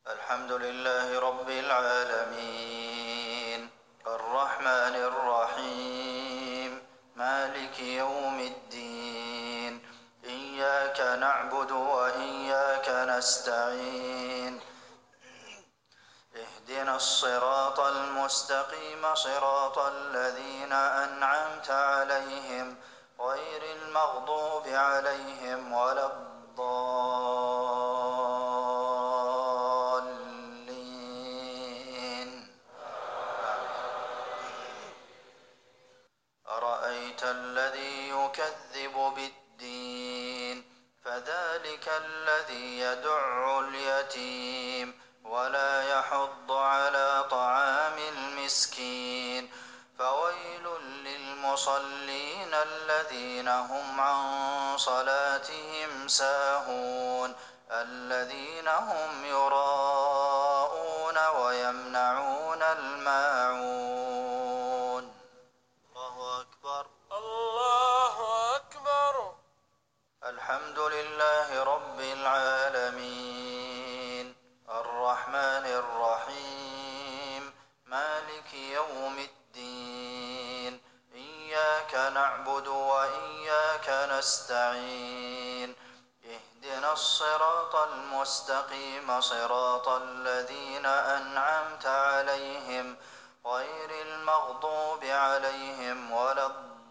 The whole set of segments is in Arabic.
الحمد لله رب العالمين الرحمن الرحيم مالك يوم الدين إياك نعبد وإياك نستعين اهدنا الصراط المستقيم صراط الذين أنعمت عليهم غير المغضوب عليهم ولا الضالين. أرأيت الذي يكذب بالدين فذلك الذي يدع اليتيم ولا يحض على طعام المسكين فويل للمصلين الذين هم عن صلاتهم ساهون الذين هم يراءون ويمنعون الماعون. الله أكبر. الله أكبر. الحمد لله رب العالمين الرحمن الرحيم مالك يوم الدين إياك نعبد وإياك نستعين اهدنا الصراط المستقيم صراط الذين أنعمت عليهم غير المغضوب عليهم ولا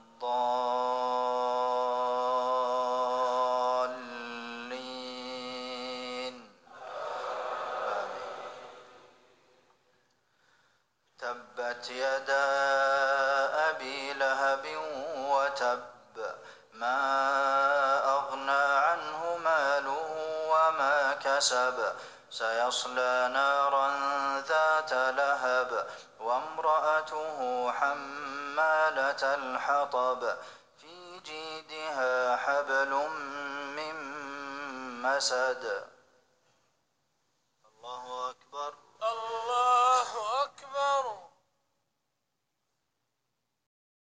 الضالين. آمين. تبت يدا أبي لهب وتب ما أغنى عنه ماله وما كسب سيصلى نارا ذات لهب وامرأته حمالة الحطب في جيدها حبل من مسد.